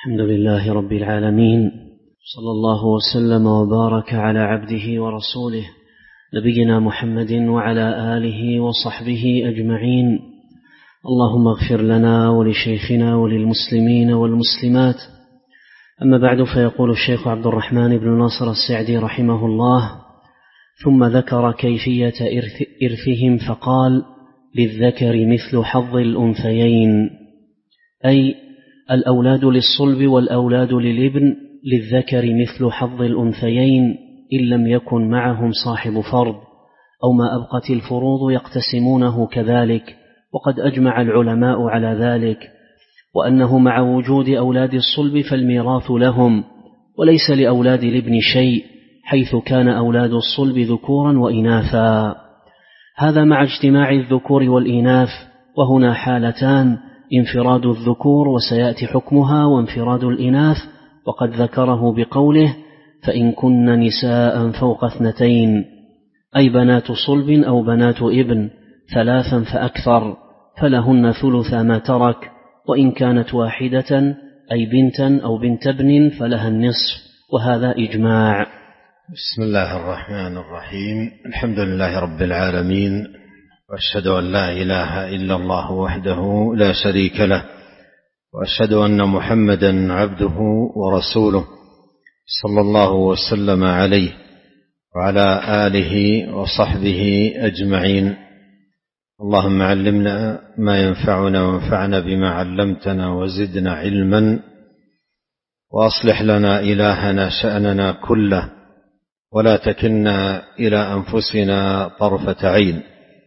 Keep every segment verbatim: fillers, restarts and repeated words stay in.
الحمد لله رب العالمين، صلى الله وسلم وبارك على عبده ورسوله نبينا محمد وعلى آله وصحبه أجمعين. اللهم اغفر لنا ولشيخنا وللمسلمين والمسلمات. أما بعد، فيقول الشيخ عبد الرحمن بن ناصر السعدي رحمه الله: ثم ذكر كيفية إرثهم فقال: للذكر مثل حظ الأنثيين، أي الأولاد للصلب والأولاد للابن للذكر مثل حظ الأنثيين إن لم يكن معهم صاحب فرض، أو ما أبقت الفروض يقتسمونه كذلك، وقد أجمع العلماء على ذلك، وأنه مع وجود أولاد الصلب فالميراث لهم، وليس لأولاد الابن شيء، حيث كان أولاد الصلب ذكورا وإناثا. هذا مع اجتماع الذكور والإناث، وهنا حالتان: انفراد الذكور وسيأتي حكمها، وانفراد الإناث، وقد ذكره بقوله: فإن كن نساء فوق اثنتين، أي بنات صلب أو بنات ابن ثلاثا فأكثر، فلهن ثلث ما ترك، وإن كانت واحدة أي بنتا أو بنت ابن فلها النصف، وهذا إجماع. بسم الله الرحمن الرحيم. الحمد لله رب العالمين، وأشهد أن لا إله إلا الله وحده لا شريك له، وأشهد أن محمدا عبده ورسوله صلى الله وسلم عليه وعلى آله وصحبه أجمعين. اللهم علمنا ما ينفعنا وانفعنا بما علمتنا وزدنا علما، وأصلح لنا إلهنا شأننا كله، ولا تكلنا إلى أنفسنا طرفة عين.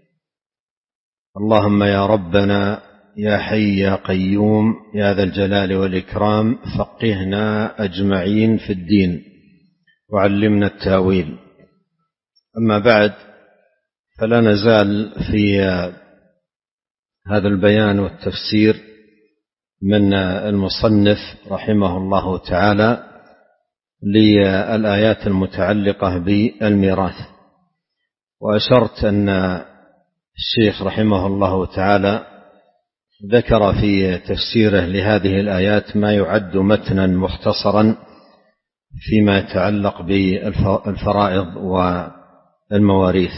اللهم يا ربنا يا حي يا قيوم يا ذا الجلال والإكرام، فقهنا أجمعين في الدين وعلمنا التاويل. أما بعد، فلا نزال في هذا البيان والتفسير من المصنف رحمه الله تعالى للآيات المتعلقة بالميراث. وأشرت أن الشيخ رحمه الله تعالى ذكر في تفسيره لهذه الآيات ما يعد متنا مختصرا فيما يتعلق بالفرائض والمواريث.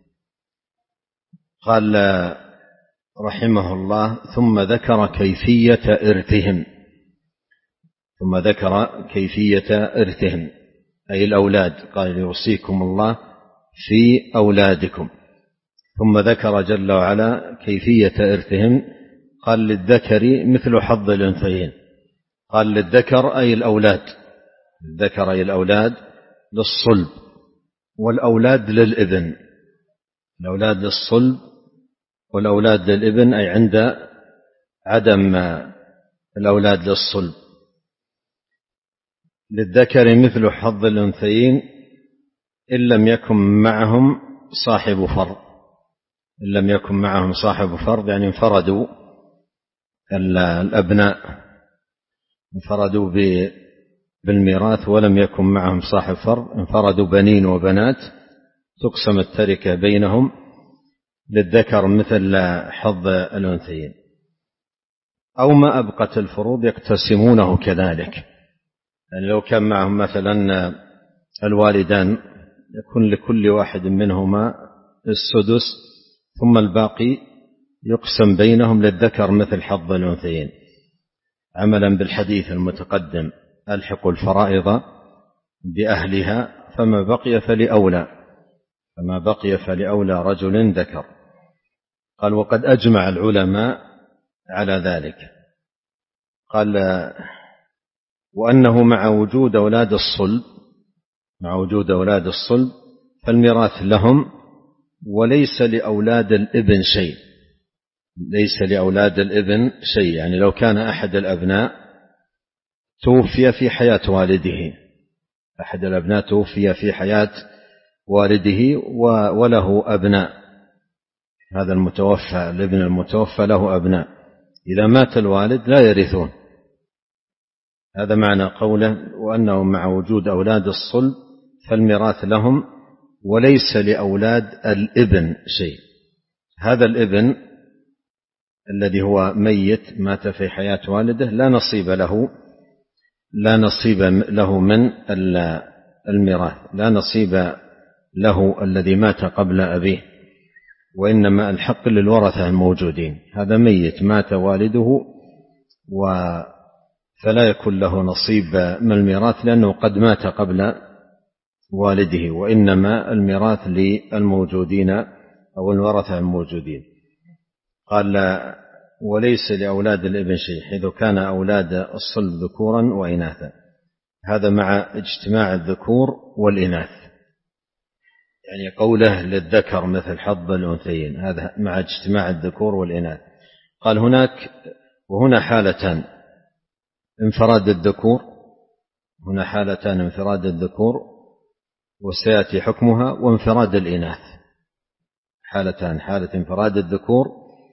قال رحمه الله: ثم ذكر كيفية إرثهم ثم ذكر كيفية إرثهم أي الأولاد، قال: يوصيكم الله في أولادكم. ثم ذكر جل وعلا كيفية إرثهم، قال: للذكر مثل حظ الأنثيين. قال للذكر أي الأولاد، الذكر أي الأولاد للصلب، والأولاد للابن، الأولاد للصلب والأولاد للابن، أي عند عدم الأولاد للصلب. للذكر مثل حظ الأنثيين إن لم يكن معهم صاحب فرض. إن لم يكن معهم صاحب فرض يعني انفردوا الأبناء، انفردوا بالميراث ولم يكن معهم صاحب فرض، انفردوا بنين وبنات، تقسم التركة بينهم. للذكر مثل حظ الأنثيين، أو ما أبقت الفروض يقتسمونه كذلك. يعني لو كان معهم مثلا الوالدان يكون لكل واحد منهما السدس، ثم الباقي يقسم بينهم للذكر مثل حظ الأنثيين، عملا بالحديث المتقدم: ألحقوا الفرائض بأهلها فما بقي فلأولى فما بقي فلأولى رجل ذكر. قال: وقد أجمع العلماء على ذلك. قال: وأنه مع وجود أولاد الصلب مع وجود أولاد الصلب فالميراث لهم، وليس لأولاد الابن شيء. ليس لأولاد الابن شيء، يعني لو كان أحد الأبناء توفي في حياة والده، أحد الأبناء توفي في حياة والده وله أبناء، هذا المتوفى الابن المتوفى له أبناء، إذا مات الوالد لا يرثون. هذا معنى قوله: وأنه مع وجود أولاد الصلب فالميراث لهم، وليس لأولاد الابن شيء. هذا الابن الذي هو ميت مات في حياة والده لا نصيب له لا نصيب له من الميراث، لا نصيب له الذي مات قبل أبيه، وإنما الحق للورثة الموجودين. هذا ميت مات والده فلا يكون له نصيب من الميراث لأنه قد مات قبل والده، وإنما الميراث للموجودين أو الورثة الموجودين. قال وليس لأولاد الابن شيء حيث كان أولاد الصلب ذكورا وإناثا. هذا مع اجتماع الذكور والإناث، يعني قوله للذكر مثل حظ الأنثيين، هذا مع اجتماع الذكور والإناث. قال هناك وهنا حالتان: انفراد الذكور، هنا حالتان: انفراد الذكور وسيأتي حكمها، وانفراد الإناث، حالتان: حالة انفراد الذكور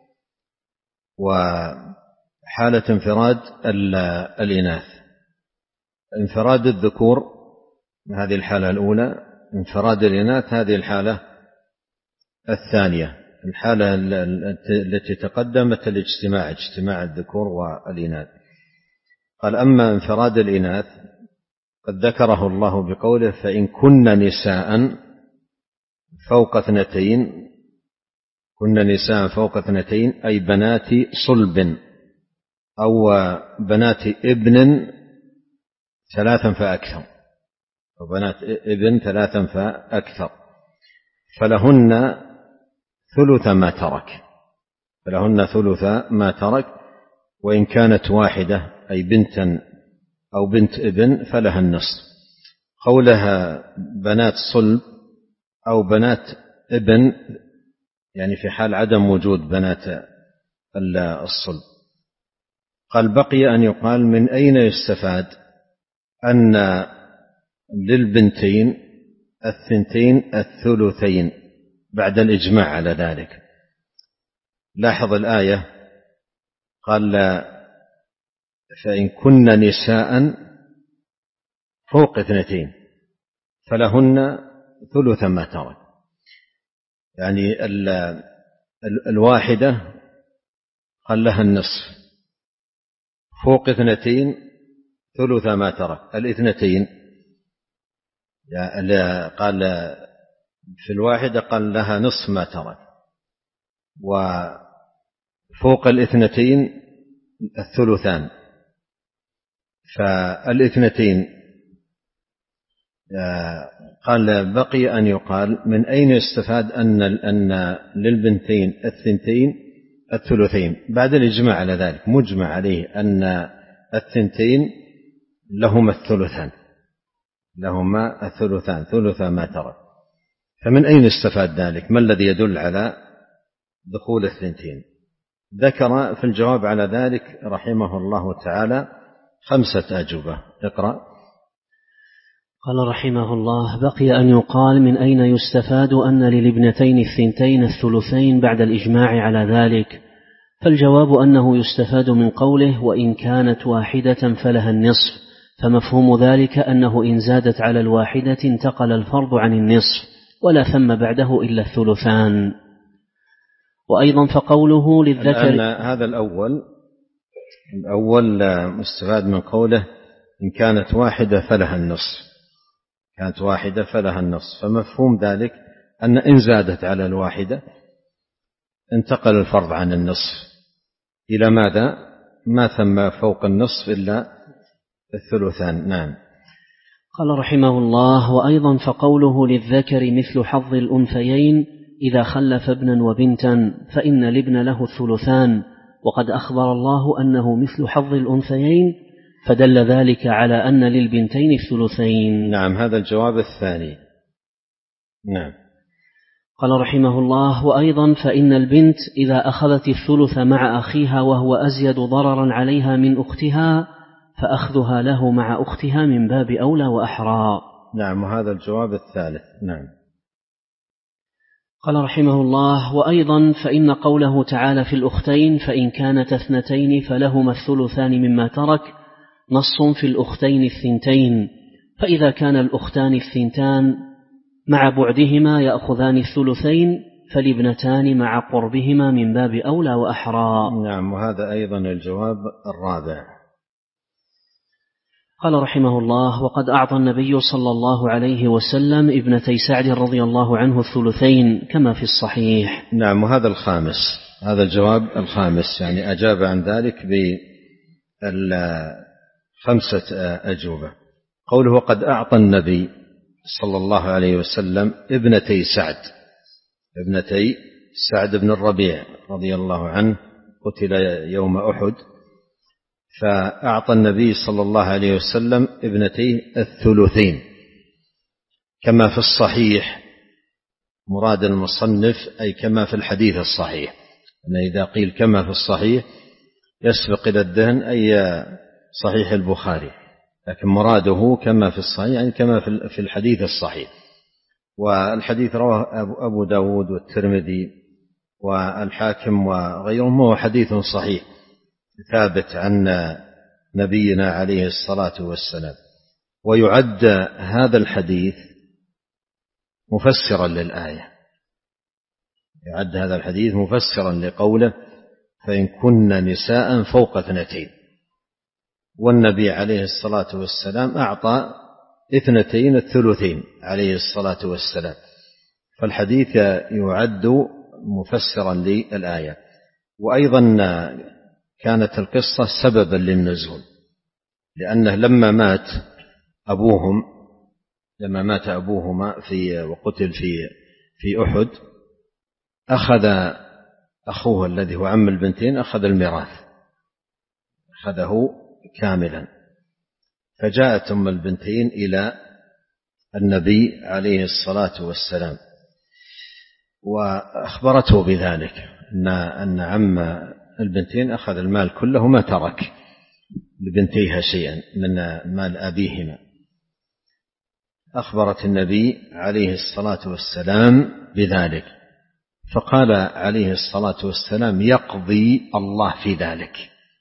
وحالة انفراد الإناث. انفراد الذكور هذه الحالة الأولى، انفراد الإناث هذه الحالة الثانية. الحالة التي تقدمت الاجتماع، اجتماع الذكور والإناث. قال أما انفراد الإناث قد ذكره الله بقوله فإن كن نساء فوق اثنتين، كن نساء فوق اثنتين أي بنات صلب أو بنات ابن ثلاثا فأكثر، وبنات ابن ثلاثا فأكثر، فلهن ثلث ما ترك، فلهن ثلث ما ترك، وإن كانت واحدة أي بنتا أو بنت ابن فلها النصف. قولها بنات صلب أو بنات ابن يعني في حال عدم وجود بنات الصلب. قال بقي أن يقال من أين يستفاد أن للبنتين الثنتين الثلثين بعد الإجماع على ذلك. لاحظ الآية، قال فإن كن نساء فوق اثنتين فلهن ثلث ما ترك، يعني ال ال الواحدة قال لها النصف، فوق اثنتين ثلث ما ترك. الاثنتين قال في الواحدة قال لها نصف ما ترك، وفوق الاثنتين الثلثان. فالاثنتين قال بقي أن يقال من أين يستفاد أن أن للبنتين الثنتين الثلثين بعد الإجماع على ذلك، مجمع عليه أن الثنتين لهما الثلثان، لهما الثلثان ثلث ما ترك. فمن أين استفاد ذلك؟ ما الذي يدل على دخول الثنتين؟ ذكر في الجواب على ذلك رحمه الله تعالى خمسة أجوبة. اقرأ. قال رحمه الله بقي أن يقال من أين يستفاد أن للابنتين الثنتين الثلثين بعد الإجماع على ذلك؟ فالجواب أنه يستفاد من قوله وإن كانت واحدة فلها النصف، فمفهوم ذلك أنه إن زادت على الواحدة انتقل الفرض عن النصف ولا ثم بعده إلا الثلثان. وأيضا فقوله للذكر، هذا الأول الأول مستفاد من قوله إن كانت واحدة فلها النصف، كانت واحدة فلها النصف، فمفهوم ذلك أن إن زادت على الواحدة انتقل الفرض عن النصف إلى ماذا؟ ما ثم فوق النصف إلا الثلثان. نعم. قال رحمه الله وأيضا فقوله للذكر مثل حظ الأنثيين إذا خلف ابنا وبنتا فإن الابن له الثلثان، وقد أخبر الله أنه مثل حظ الأنثيين، فدل ذلك على أن للبنتين الثلثين. نعم، هذا الجواب الثاني. نعم. قال رحمه الله وأيضا فإن البنت إذا أخذت الثلث مع أخيها وهو أزيد ضررا عليها من أختها فأخذها له مع أختها من باب أولى وأحرى. نعم، وهذا الجواب الثالث. نعم. قال رحمه الله وأيضا فإن قوله تعالى في الأختين فإن كانت اثنتين فلهما الثلثان مما ترك نص في الأختين الثنتين، فإذا كان الأختان الثنتان مع بعدهما يأخذان الثلثين فالابنتان مع قربهما من باب أولى وأحرى. نعم، وهذا أيضا الجواب الرابع. قال رحمه الله: وقد أعطى النبي صلى الله عليه وسلم ابنتي سعد رضي الله عنه الثلثين كما في الصحيح. نعم، وهذا الخامس، هذا الجواب الخامس، يعني أجاب عن ذلك بخمسة أجوبة. قوله وقد أعطى النبي صلى الله عليه وسلم ابنتي سعد، ابنتي سعد بن الربيع رضي الله عنه قتل يوم أحد، فأعطى النبي صلى الله عليه وسلم ابنتي الثلثين كما في الصحيح. مراد المصنف أي كما في الحديث الصحيح، أن إذا قيل كما في الصحيح يسبق إلى الذهن أي صحيح البخاري، لكن مراده كما في الصحيح يعني كما في الحديث الصحيح. والحديث رواه أبو داود والترمذي والحاكم وغيرهم، وهو حديث صحيح ثابت عن نبينا عليه الصلاة والسلام. ويعد هذا الحديث مفسرا للآية، يعد هذا الحديث مفسرا لقوله فإن كن نساء فوق اثنتين، والنبي عليه الصلاة والسلام أعطى اثنتين الثلثين عليه الصلاة والسلام، فالحديث يعد مفسرا للآية. وأيضا كانت القصة سببا للنزول، لأنه لما مات أبوهم لما مات أبوهما في وقتل في في أحد، أخذ أخوه الذي هو عم البنتين أخذ الميراث، أخذه كاملا. فجاءت أم البنتين إلى النبي عليه الصلاة والسلام وأخبرته بذلك، أن أن عم البنتين أخذ المال كله ما ترك لبنتيها شيئا من مال أبيهما. أخبرت النبي عليه الصلاة والسلام بذلك، فقال عليه الصلاة والسلام يقضي الله في ذلك.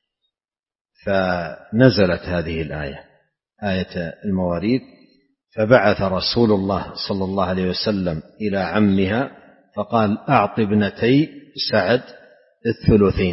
فنزلت هذه الآية، آية المواريث، فبعث رسول الله صلى الله عليه وسلم إلى عمها فقال أعط ابنتي سعد الثلثين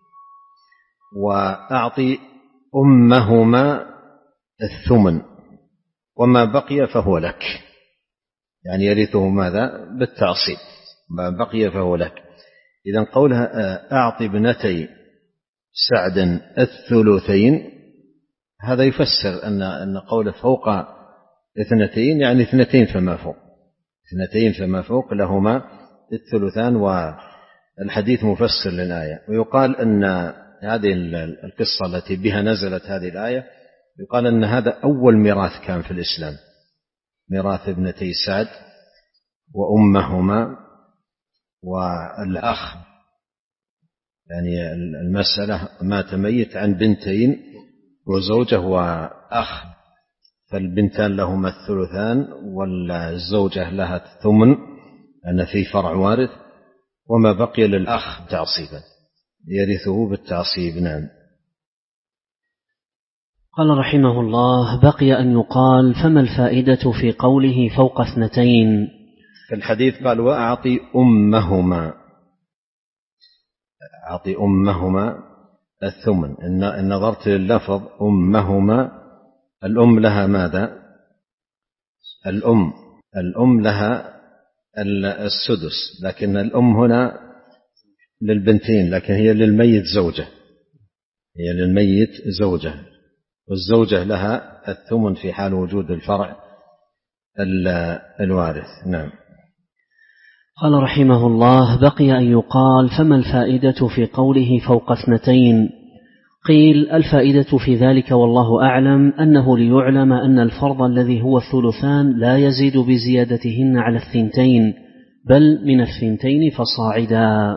وأعطي أمهما الثمن وما بقي فهو لك، يعني يرثه ماذا؟ بالتعصيب، ما بقي فهو لك. إذن قولها أعطي ابنتي سعد الثلثين هذا يفسر أن أن قوله فوق اثنتين يعني اثنتين فما فوق، اثنتين فما فوق لهما الثلثان، والحديث مفسر للآية. ويقال أن هذه القصة التي بها نزلت هذه الآية يقال أن هذا أول ميراث كان في الإسلام، ميراث ابنتي سعد وأمهما والأخ، يعني المسألة مات ميت عن بنتين وزوجة وأخ، فالبنتان لهما الثلثان والزوجة لها الثمن أن في فرع وارث، وما بقي للأخ تعصيبا يرثه بالتعصيب. نعم. قال رحمه الله: بقي أن يقال فما الفائدة في قوله فوق اثنتين؟ في الحديث قال وأعطي أمهما، أعطي أمهما الثمن. إن نظرت لللفظ أمهما، الأم لها ماذا؟ الأم الأم لها السدس، لكن الأم هنا للبنتين، لكن هي للميت زوجة، هي للميت زوجة، والزوجة لها الثمن في حال وجود الفرع الوارث. نعم. قال رحمه الله: بقي أن يقال فما الفائدة في قوله فوق اثنتين؟ قيل الفائدة في ذلك والله أعلم أنه ليعلم أن الفرض الذي هو الثلثان لا يزيد بزيادتهن على الثنتين، بل من الثنتين فصاعدا.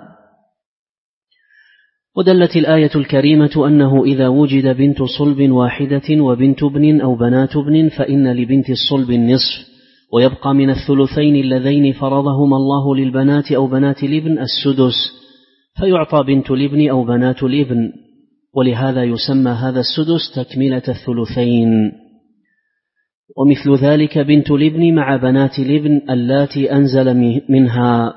ودلت الآية الكريمة أنه إذا وجد بنت صلب واحدة وبنت ابن أو بنات ابن فإن لبنت الصلب النصف، ويبقى من الثلثين اللذين فرضهما الله للبنات أو بنات الابن السدس، فيعطى بنت الابن أو بنات الابن، ولهذا يسمى هذا السدس تكملة الثلثين. ومثل ذلك بنت الابن مع بنات الابن اللاتي أنزل منها.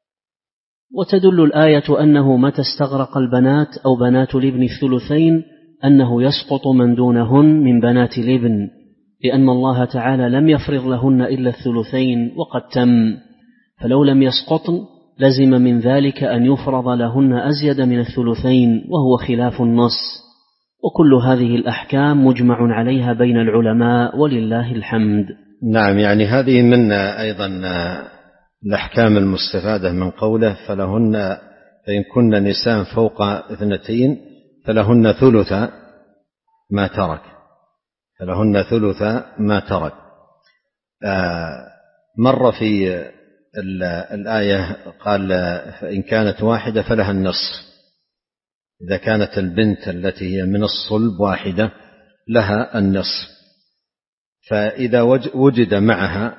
وتدل الآية أنه متى استغرق البنات أو بنات الابن الثلثين أنه يسقط من دونهن من بنات الابن، لأن الله تعالى لم يفرض لهن إلا الثلثين وقد تم، فلو لم يسقطن لزم من ذلك أن يفرض لهن أزيد من الثلثين، وهو خلاف النص. وكل هذه الأحكام مجمع عليها بين العلماء ولله الحمد. نعم، يعني هذه من أيضا الأحكام المستفادة من قوله فلهن فإن كن نساء فوق اثنتين فلهن ثلث ما ترك فلهن ثلث ما ترك مر في الآية قال فإن كانت واحدة فلها النصف، إذا كانت البنت التي هي من الصلب واحدة لها النصف. فإذا وجد معها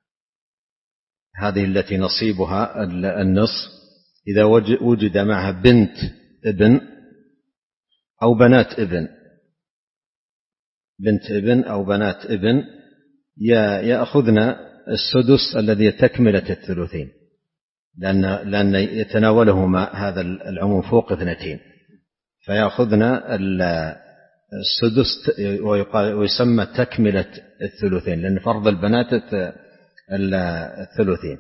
هذه التي نصيبها النصف، إذا وجد معها بنت ابن أو بنات ابن بنت ابن أو بنات ابن يأخذن السدس الذي تكملة الثلثين، لأن, لأن يتناولهما هذا العموم فوق اثنتين، فيأخذن السدس ويسمى تكملة الثلثين، لأن فرض البنات الثلثين.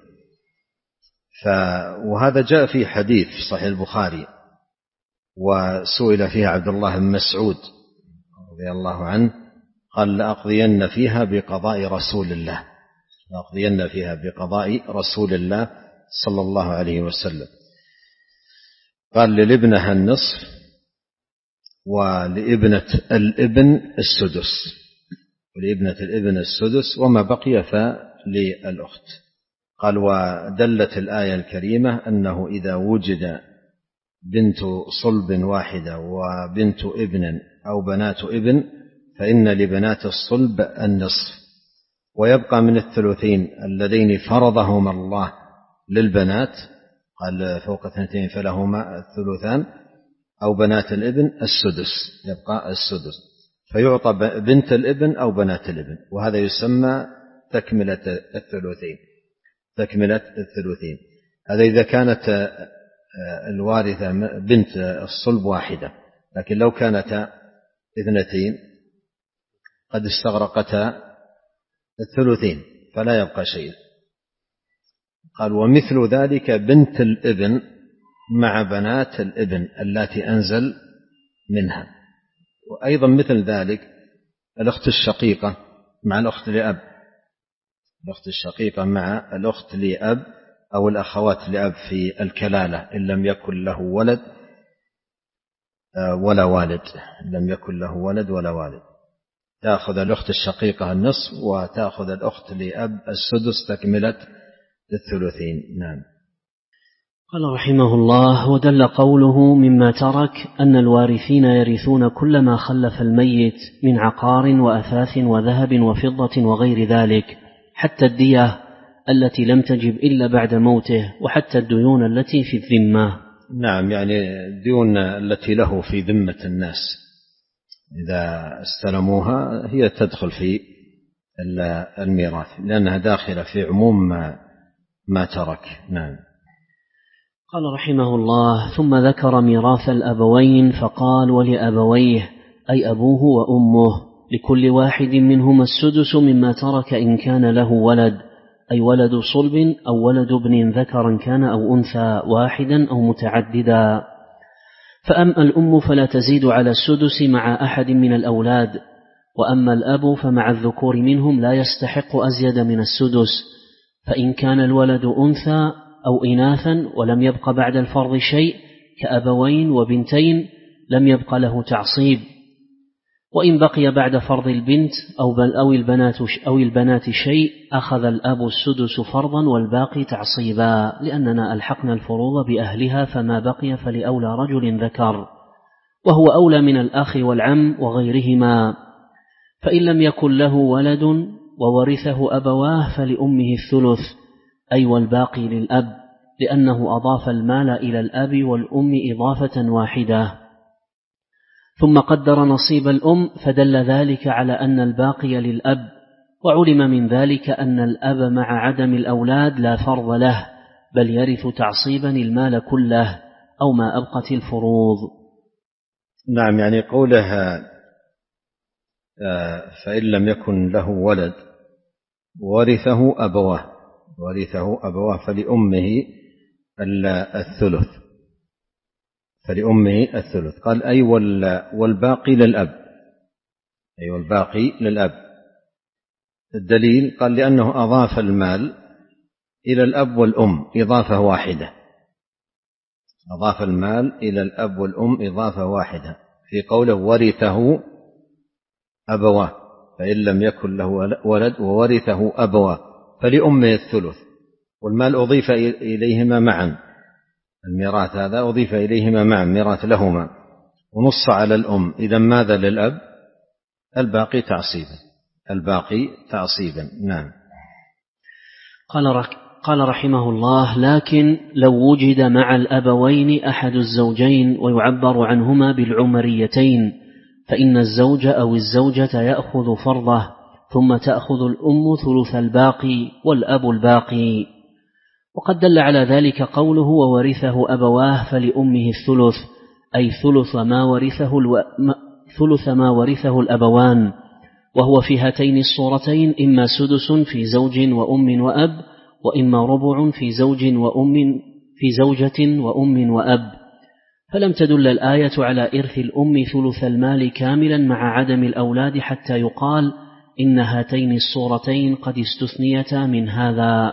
وهذا جاء في حديث في صحيح البخاري، وسئل فيها عبد الله بن مسعود رضي الله عنه قال لأقضين فيها بقضاء رسول الله لأقضين فيها بقضاء رسول الله صلى الله عليه وسلم. قال للابنها النصف ولابنة الابن السدس ولابنة الابن السدس وما بقي فللأخت. قال ودلت الآية الكريمة أنه إذا وجد بنت صلب واحدة وبنت ابن أو بنات ابن فإن لبنات الصلب النصف، ويبقى من الثلثين اللذين فرضهما الله للبنات، قال فوق اثنتين فلهما الثلثان، أو بنات الابن السدس، يبقى السدس، فيعطى بنت الابن أو بنات الابن، وهذا يسمى تكملة الثلثين تكملة الثلثين. هذا إذا كانت الوارثة بنت الصلب واحدة، لكن لو كانت اثنتين قد استغرقتا الثلثين فلا يبقى شيء. قال ومثل ذلك بنت الابن مع بنات الابن التي أنزل منها، وأيضا مثل ذلك الأخت الشقيقة مع الأخت لأب الأخت الشقيقة مع الأخت لأب أو الأخوات لأب في الكلالة إن لم يكن له ولد ولا والد إن لم يكن له ولد ولا والد تأخذ الأخت الشقيقة النصف وتأخذ الأخت لأب السدس تكملة الثلثين. نعم. قال رحمه الله ودل قوله مما ترك أن الوارثين يرثون كل ما خلف الميت من عقار وأثاث وذهب وفضة وغير ذلك، حتى الدية التي لم تجب إلا بعد موته، وحتى الديون التي في الذمة. نعم، يعني الديون التي له في ذمة الناس إذا استلموها هي تدخل في الميراث لأنها داخلة في عموم ما, ما ترك. نعم. قال رحمه الله ثم ذكر ميراث الأبوين فقال ولأبويه أي أبوه وأمه لكل واحد منهما السدس مما ترك إن كان له ولد، أي ولد صلب أو ولد ابن ذكرا كان أو أنثى واحدا أو متعددا. فأما الأم فلا تزيد على السدس مع أحد من الأولاد، وأما الأب فمع الذكور منهم لا يستحق أزيد من السدس، فإن كان الولد أنثى أو إناثا ولم يبق بعد الفرض شيء كأبوين وبنتين لم يبق له تعصيب، وإن بقي بعد فرض البنت أو, بل أو, البنات أو البنات شيء أخذ الأب السدس فرضا والباقي تعصيبا، لأننا ألحقنا الفروض بأهلها فما بقي فلأولى رجل ذكر، وهو أولى من الأخ والعم وغيرهما. فإن لم يكن له ولد وورثه أبواه فلأمه الثلث، أي والباقي للأب، لأنه أضاف المال إلى الأب والأم إضافة واحدة. ثم قدر نصيب الأم فدل ذلك على أن الباقي للأب، وعلم من ذلك أن الأب مع عدم الأولاد لا فرض له، بل يرث تعصيبا المال كله أو ما أبقت الفروض. نعم، يعني قولها فإن لم يكن له ولد ورثه أبواه ورثه أبواه فلأمه الثلث فلأمه الثلث قال أي والباقي للأب أي والباقي للأب. الدليل قال لأنه أضاف المال إلى الأب والأم إضافة واحدة أضاف المال إلى الأب والأم إضافة واحدة في قوله ورثه أبواه فإن لم يكن له ولد وورثه أبواه فلأمه الثلث، والمال أضيف إليهما معا، الميراث هذا أضيف إليهما معا ميراث لهما، ونص على الأم. إذا ماذا للأب؟ الباقي تعصيبا الباقي تعصيبا. نعم. قال قال رحمه الله: لكن لو وجد مع الأبوين أحد الزوجين ويعبر عنهما بالعمريتين فإن الزوج أو الزوجة يأخذ فرضه ثم تأخذ الأم ثلث الباقي والأب الباقي. وقد دل على ذلك قوله وورثه أبواه فلأمه الثلث، أي ثلث ما ورثه الو... ثلث ما ورثه الأبوان، وهو في هاتين الصورتين إما سدس في زوج وأم وأب، وإما ربع في زوج وأم في زوجة وأم وأب. فلم تدل الآية على إرث الأم ثلث المال كاملا مع عدم الأولاد حتى يقال إن هاتين الصورتين قد استثنيتا من هذا.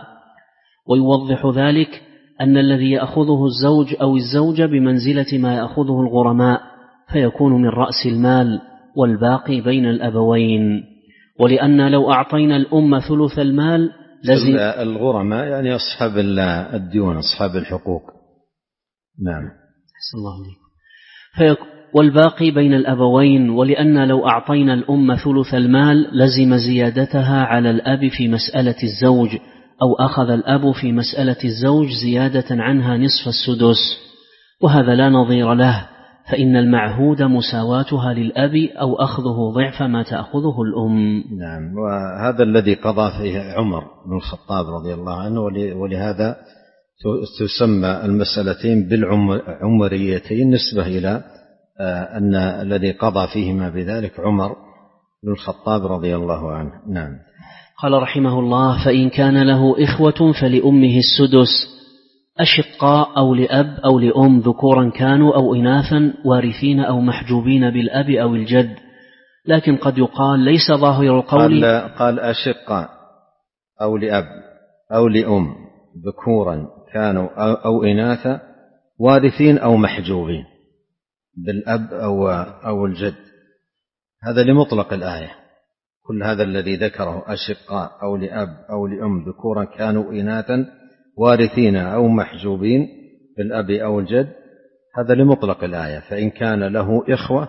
ويوضح ذلك أن الذي يأخذه الزوج أو الزوجة بمنزلة ما يأخذه الغرماء، فيكون من رأس المال والباقي بين الأبوين. ولأن لو أعطينا الأم ثلث المال لازم الغرماء يعني أصحاب الديون أصحاب الحقوق. نعم. أحسن الله عليك. والباقي بين الأبوين. ولأن لو أعطينا الأم ثلث المال لزم زيادتها على الأب في مسألة الزوج، أو أخذ الأب في مسألة الزوج زيادة عنها نصف السدس، وهذا لا نظير له، فإن المعهود مساواتها للأب أو أخذه ضعف ما تأخذه الأم. نعم. وهذا الذي قضى فيه عمر بن الخطاب رضي الله عنه، ولهذا تسمى المسألتين بالعمريتين نسبة إلى أن الذي قضى فيهما بذلك عمر بن الخطاب رضي الله عنه. نعم. قال رحمه الله: فإن كان له إخوة فلأمه السدس، أشقاء أو لأب أو لأم ذكورا كانوا أو إناثا وارثين أو محجوبين بالأب أو الجد. لكن قد يقال ليس ظاهر القول قال, قال أشقاء أو لأب أو لأم ذكورا كانوا أو, أو إناثا وارثين أو محجوبين بالأب أو, أو الجد، هذا لمطلق الآية. كل هذا الذي ذكره أشقاء أو لأب أو لأم ذكورا كانوا إناثا وارثين أو محجوبين بالأب أو الجد، هذا لمطلق الآية. فإن كان له إخوة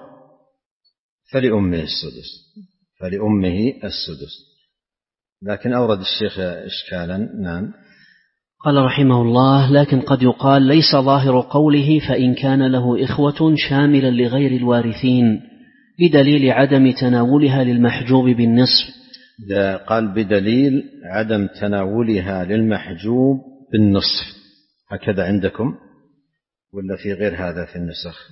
فلأمه السدس فلأمه السدس. لكن أورد الشيخ إشكالا. نعم. قال رحمه الله: لكن قد يقال ليس ظاهر قوله فإن كان له إخوة شاملا لغير الوارثين، بدليل عدم تناولها للمحجوب بالنصف. قال بدليل عدم تناولها للمحجوب بالنصف، هكذا عندكم ولا في غير هذا في النسخ؟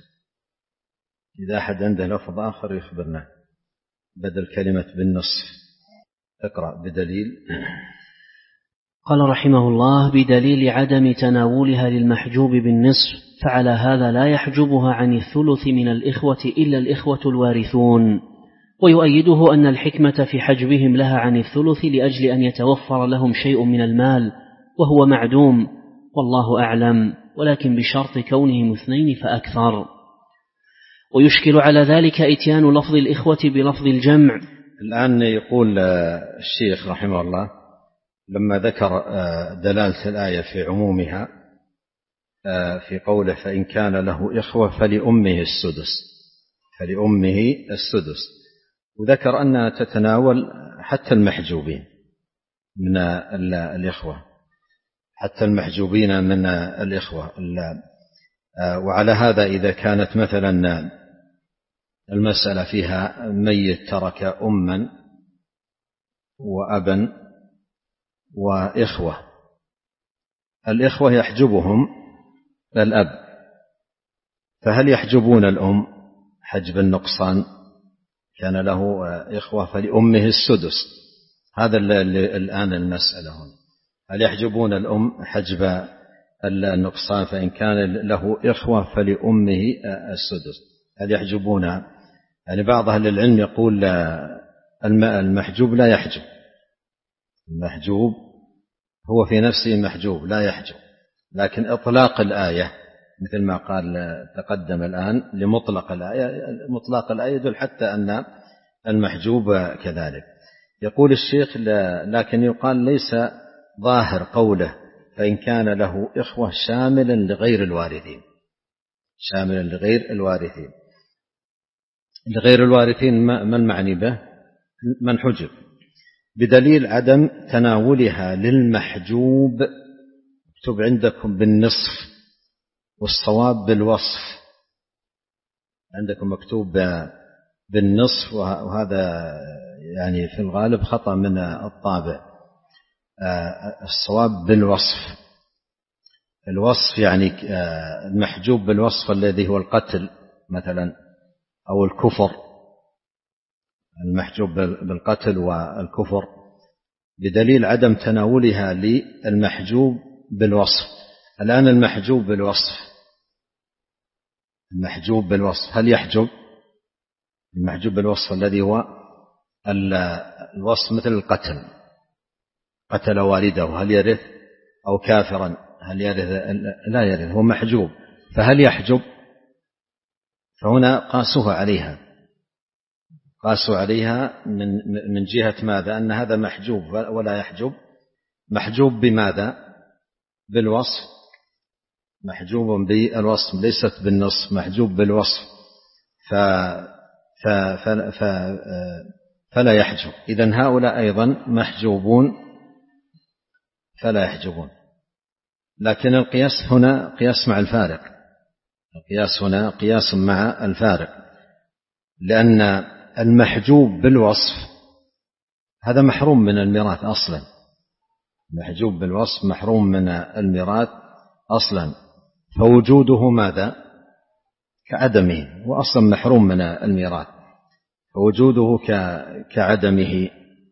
إذا أحد عنده لفظ آخر يخبرنا بدل كلمة بالنصف. اقرأ بدليل. قال رحمه الله: بدليل عدم تناولها للمحجوب بالنصف، فعلى هذا لا يحجبها عن الثلث من الإخوة إلا الإخوة الوارثون. ويؤيده أن الحكمة في حجبهم لها عن الثلث لأجل أن يتوفر لهم شيء من المال وهو معدوم، والله أعلم، ولكن بشرط كونهم اثنين فأكثر. ويشكل على ذلك إتيان لفظ الإخوة بلفظ الجمع. الآن يقول الشيخ رحمه الله لما ذكر دلالة الآية في عمومها في قوله فإن كان له إخوة فلأمه السدس فلأمه السدس، وذكر أنها تتناول حتى المحجوبين من الإخوة حتى المحجوبين من الإخوة. وعلى هذا إذا كانت مثلا المسألة فيها ميت ترك أما وأبا وإخوة، الإخوة يحجبهم الأب، فهل يحجبون الأم؟ حجب النقصان كان له إخوة فلأمه السدس. هذا الآن المسألة هنا، هل يحجبون الأم حجب النقصان فإن كان له إخوة فلأمه السدس، هل يحجبونها؟ يعني بعض أهل العلم يقول المحجوب لا يحجب، المحجوب هو في نفسه محجوب لا يحجب، لكن إطلاق الآية مثل ما قال تقدم الآن لمطلق الآية، مطلق الآية يدل حتى أن المحجوب كذلك. يقول الشيخ لكن يقال ليس ظاهر قوله فإن كان له إخوة شاملا لغير الوارثين، شاملا لغير الوارثين. لغير الوارثين ما المعني به؟ من حجب، بدليل عدم تناولها للمحجوب. اكتب عندكم بالنصف والصواب بالوصف، عندكم مكتوب بالنصف وهذا يعني في الغالب خطأ من الطابع. الصواب بالوصف. الوصف يعني المحجوب بالوصف الذي هو القتل مثلا أو الكفر، المحجوب بالقتل والكفر، بدليل عدم تناولها للمحجوب بالوصف. الآن المحجوب بالوصف، المحجوب بالوصف هل يحجب؟ المحجوب بالوصف الذي هو الوصف مثل القتل، قتل والده هل يرث؟ أو كافرا هل يرث؟ لا يرث، هو محجوب، فهل يحجب؟ فهنا قاسوها عليها، قاسوا عليها من من جهة ماذا؟ أن هذا محجوب ولا يحجب. محجوب بماذا؟ بالوصف، محجوب بالوصف ليست بالنص، محجوب بالوصف ف ف ف فلا يحجب. إذن هؤلاء أيضا محجوبون فلا يحجبون. لكن القياس هنا قياس مع الفارق، القياس هنا قياس مع الفارق، لأن المحجوب بالوصف هذا محروم من الميراث أصلا، محجوب بالوصف محروم من الميراث أصلا، فوجوده ماذا؟ كعدمه، وأصلا محروم من الميراث، فوجوده كعدمه،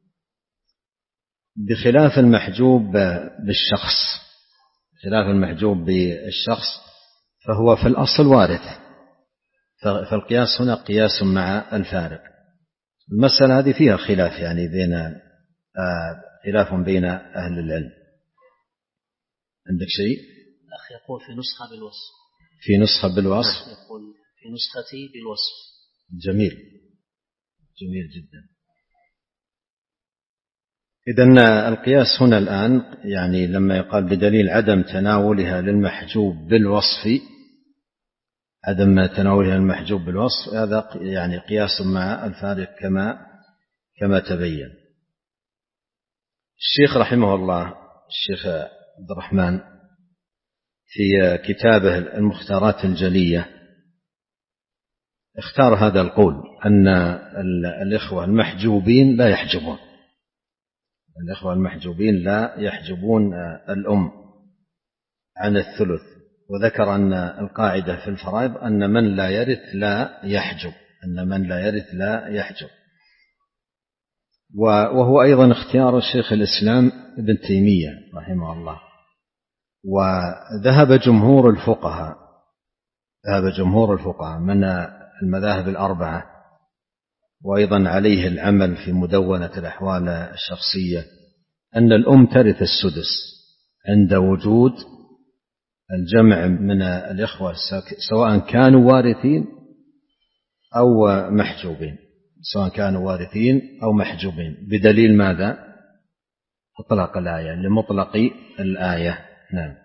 بخلاف المحجوب بالشخص. خلاف المحجوب بالشخص فهو في الأصل وارث، فالقياس هنا قياس مع الفارق. المسألة هذه فيها خلاف، يعني بين خلاف بين أهل العلم. عندك شيء؟ الأخ يقول في نسخة بالوصف، في نسخة بالوصف، يقول في نسختي بالوصف. جميل، جميل جدا. إذن القياس هنا الآن يعني لما يقال بدليل عدم تناولها للمحجوب بالوصف، عدم تناولها للمحجوب بالوصف، هذا يعني قياس مع الفارق كما كما تبين. الشيخ رحمه الله الشيخ عبد الرحمن في كتابه المختارات الجلية اختار هذا القول أن الإخوة المحجوبين لا يحجبون، الإخوة المحجوبين لا يحجبون الأم عن الثلث، وذكر أن القاعدة في الفرائض أن من لا يرث لا يحجب، أن من لا يرث لا يحجب. وهو أيضا اختيار الشيخ الإسلام ابن تيمية رحمه الله. وذهب جمهور الفقهاء، ذهب جمهور الفقهاء من المذاهب الأربعة، وأيضا عليه العمل في مدونة الأحوال الشخصية، أن الأم ترث السدس عند وجود الجمع من الإخوة سواء كانوا وارثين أو محجوبين، سواء كانوا وارثين أو محجوبين، بدليل ماذا؟ أطلق الآية، لمطلق الآية. نعم.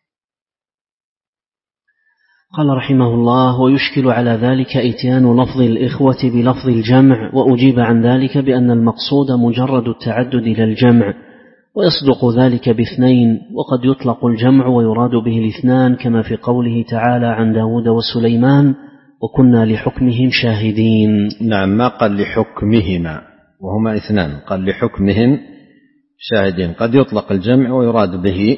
قال رحمه الله: ويشكل على ذلك إتيان لفظ الإخوة بلفظ الجمع، وأجيب عن ذلك بأن المقصود مجرد التعدد إلى الجمع، ويصدق ذلك باثنين، وقد يطلق الجمع ويراد به الاثنان، كما في قوله تعالى عن داود وسليمان: وكنا لحكمهم شاهدين. نعم، ما قال لحكمهما وهما اثنان، قال لحكمهم شاهدين، قد يطلق الجمع ويراد به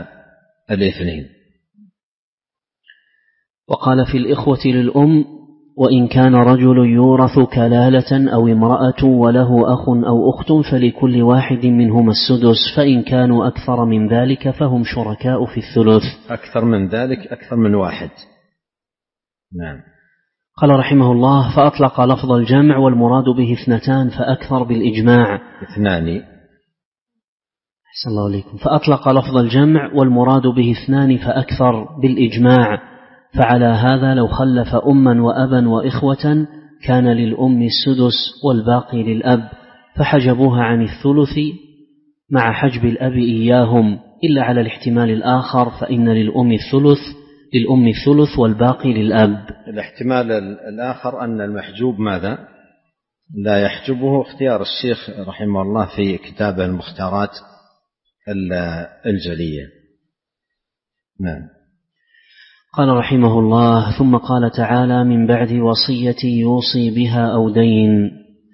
الاثنين. وقال في الإخوة للأم: وإن كان رجل يورث كلالة أو امرأة وله أخ أو أخت فلكل واحد منهما السدس، فإن كانوا أكثر من ذلك فهم شركاء في الثلث. أكثر من ذلك أكثر من واحد. نعم. قال رحمه الله: فأطلق لفظ الجمع والمراد به اثنتان فأكثر بالإجماع. اثنان. أحسن الله عليكم. فأطلق لفظ الجمع والمراد به اثنان فأكثر بالإجماع، فعلى هذا لو خلف أما وأبا وإخوة كان للأم السدس والباقي للأب، فحجبوها عن الثلث مع حجب الأب إياهم، إلا على الاحتمال الآخر فإن للأم الثلث للأم الثلث والباقي للأب. الاحتمال الآخر أن المحجوب ماذا؟ لا يحجبه. اختيار الشيخ رحمه الله في كتابه المختارات الجلية. نعم. قال رحمه الله: ثم قال تعالى: من بعد وصية يوصي بها أو دين،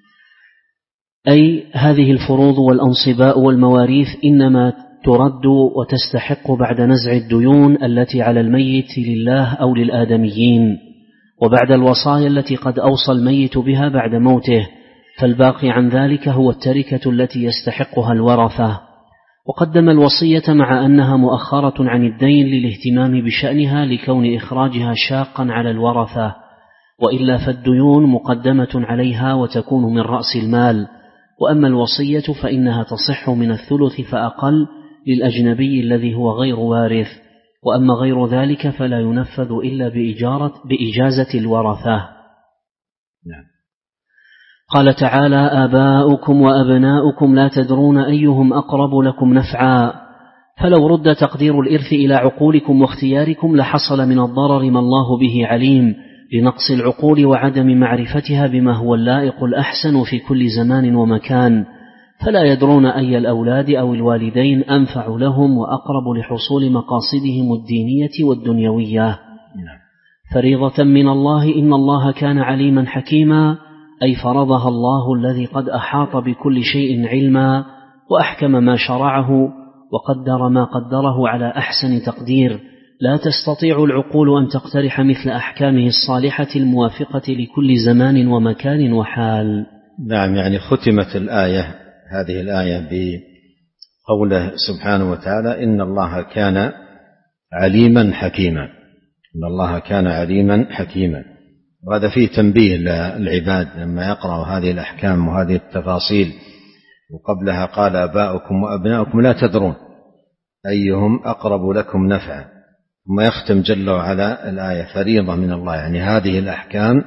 أي هذه الفروض والأنصباء والمواريث إنما ترد وتستحق بعد نزع الديون التي على الميت لله أو للآدميين، وبعد الوصايا التي قد أوصى الميت بها بعد موته، فالباقي عن ذلك هو التركة التي يستحقها الورثة. وقدم الوصية مع أنها مؤخرة عن الدين للاهتمام بشأنها لكون إخراجها شاقا على الورثة، وإلا فالديون مقدمة عليها وتكون من رأس المال. وأما الوصية فإنها تصح من الثلث فأقل للأجنبي الذي هو غير وارث، وأما غير ذلك فلا ينفذ إلا بإجارة بإجازة الورثة. نعم. قال تعالى: آباؤكم وأبناؤكم لا تدرون أيهم أقرب لكم نفعا، فلو رد تقدير الإرث إلى عقولكم واختياركم لحصل من الضرر ما الله به عليم، لنقص العقول وعدم معرفتها بما هو اللائق الأحسن في كل زمان ومكان، فلا يدرون أي الأولاد أو الوالدين أنفع لهم وأقرب لحصول مقاصدهم الدينية والدنيوية. فريضة من الله، إن الله كان عليما حكيما، أي فرضها الله الذي قد أحاط بكل شيء علما، وأحكم ما شرعه وقدر ما قدره على أحسن تقدير، لا تستطيع العقول أن تقترح مثل أحكامه الصالحة الموافقة لكل زمان ومكان وحال. نعم. يعني ختمت الآية هذه الآية بقوله سبحانه وتعالى: إن الله كان عليما حكيما. إن الله كان عليما حكيما. وهذا فيه تنبيه للعباد لما يقرأوا هذه الأحكام وهذه التفاصيل. وقبلها قال: آباؤكم وأبناؤكم لا تدرون أيهم أقرب لكم نفعا، ثم يختم جل وعلا الآية: فريضة من الله. يعني هذه الأحكام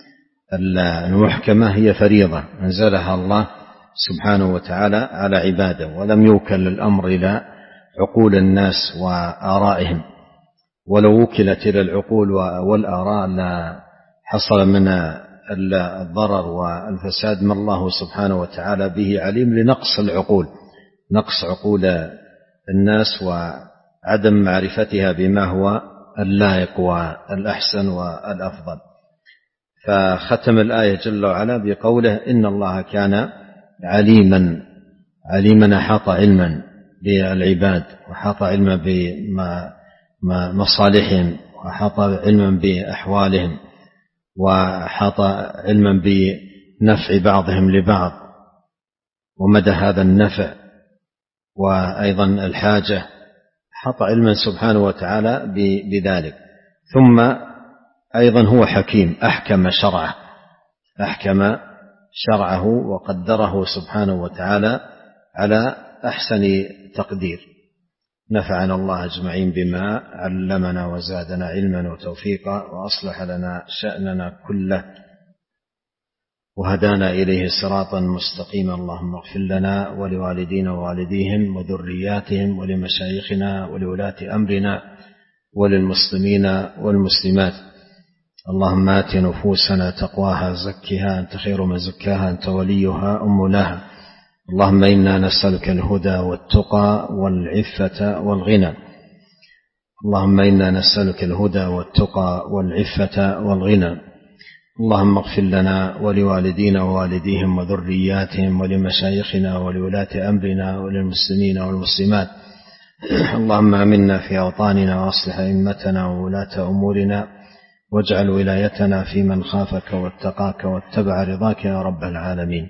المحكمة هي فريضة أنزلها الله سبحانه وتعالى على عباده، ولم يوكل الأمر إلى عقول الناس وآرائهم، ولو وكلت إلى العقول والآراء لا حصل من الضرر والفساد ما الله سبحانه وتعالى به عليم، لنقص العقول، نقص عقول الناس وعدم معرفتها بما هو اللائق والأحسن والأفضل. فختم الآية جل وعلا بقوله: إن الله كان عليما عليما أحاط علما بالعباد، وأحاط علما بمصالحهم، وأحاط علما بأحوالهم، وأحاط علما بنفع بعضهم لبعض ومدى هذا النفع وأيضا الحاجة، أحاط علما سبحانه وتعالى بذلك. ثم أيضا هو حكيم، أحكم شرعه أحكم شرعه وقدره سبحانه وتعالى على أحسن تقدير. نفعنا الله أجمعين بما علمنا وزادنا علما وتوفيقا، وأصلح لنا شأننا كله، وهدانا إليه صراطا مستقيما. اللهم اغفر لنا ولوالدينا ووالديهم وذرياتهم ولمشايخنا ولولاة أمرنا وللمسلمين والمسلمات. اللهم آت نفوسنا تقواها زكها أنت خير من زكاها أنت وليها أم لها. اللهم إنا نسألك الهدى والتقى والعفة والغنى. اللهم إنا نسألك الهدى والتقى والعفة والغنى. اللهم اغفر لنا ولوالدينا ووالديهم وذرياتهم ولمشايخنا ولولاة أمرنا وللمسلمين والمسلمات. اللهم آمنا في أوطاننا وأصلح أئمتنا وولاة أمورنا واجعل ولايتنا في من خافك واتقاك واتبع رضاك يا رب العالمين.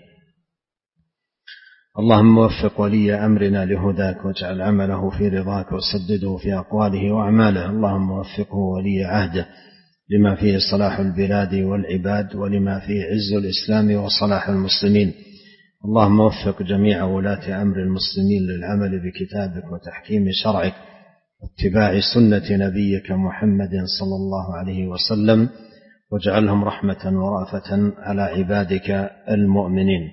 اللهم وفق ولي أمرنا لهداك واجعل عمله في رضاك وسدده في أقواله وأعماله. اللهم وفقه ولي عهده لما فيه صلاح البلاد والعباد ولما فيه عز الإسلام وصلاح المسلمين. اللهم وفق جميع ولاة أمر المسلمين للعمل بكتابك وتحكيم شرعك واتباع سنة نبيك محمد صلى الله عليه وسلم، واجعلهم رحمة ورأفة على عبادك المؤمنين.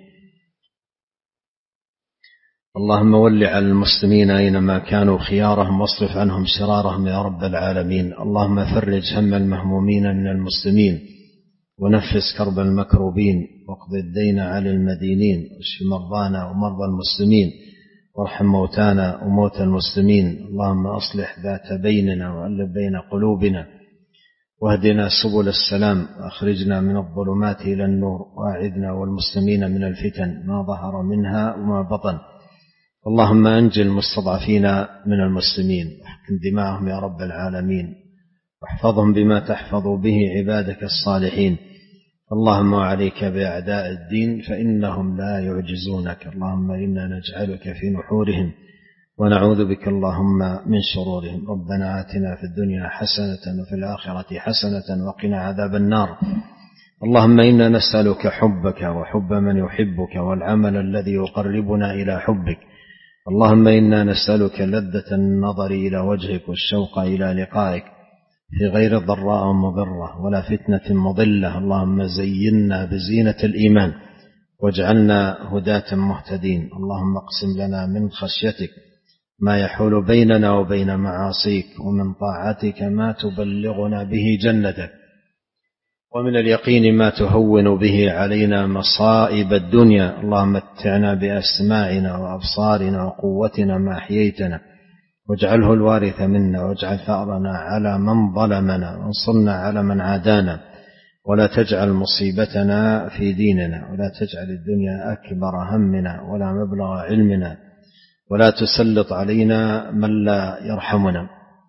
اللهم ول على المسلمين أينما كانوا خيارهم واصرف عنهم شرارهم يا رب العالمين. اللهم فرج هم المهمومين من المسلمين ونفس كرب المكروبين واقض الدين على المدينين واشف مرضانا ومرضى المسلمين وارحم موتانا وموتى المسلمين. اللهم أصلح ذات بيننا وألف بين قلوبنا واهدنا سبل السلام وأخرجنا من الظلمات إلى النور وأعذنا والمسلمين من الفتن ما ظهر منها وما بطن. اللهم أنجِ المستضعفين من المسلمين واحقن دماءهم يا رب العالمين واحفظهم بما تحفظ به عبادك الصالحين. اللهم عليك بأعداء الدين فإنهم لا يعجزونك. اللهم إنا نجعلك في نحورهم ونعوذ بك اللهم من شرورهم. ربنا آتنا في الدنيا حسنة وفي الآخرة حسنة وقنا عذاب النار. اللهم إنا نسألك حبك وحب من يحبك والعمل الذي يقربنا إلى حبك. اللهم إنا نسألك لذة النظر إلى وجهك والشوق إلى لقائك في غير ضراء مضرة ولا فتنة مضلة. اللهم زينا بزينة الإيمان واجعلنا هداة مهتدين. اللهم اقسم لنا من خشيتك ما يحول بيننا وبين معاصيك ومن طاعتك ما تبلغنا به جنتك ومن اليقين ما تهون به علينا مصائب الدنيا. اللهم متعنا بأسماعنا وأبصارنا وقوتنا ما أحييتنا واجعله الوارث منا واجعل ثأرنا على من ظلمنا وانصرنا على من عادانا ولا تجعل مصيبتنا في ديننا ولا تجعل الدنيا أكبر همنا ولا مبلغ علمنا ولا تسلط علينا من لا يرحمنا.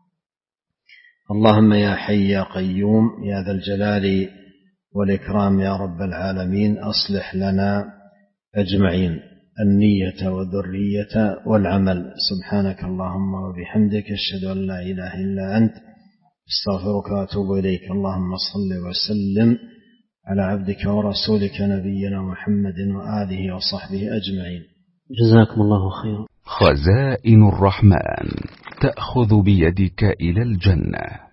اللهم يا حي يا قيوم يا ذا الجلال والإكرام يا رب العالمين أصلح لنا أجمعين النية والذرية والعمل. سبحانك اللهم وبحمدك أشهد أن لا إله إلا أنت استغفرك وأتوب إليك. اللهم صل وسلم على عبدك ورسولك نبينا محمد وآله وصحبه أجمعين. جزاكم الله خيرا. خزائن الرحمن تأخذ بيدك إلى الجنة.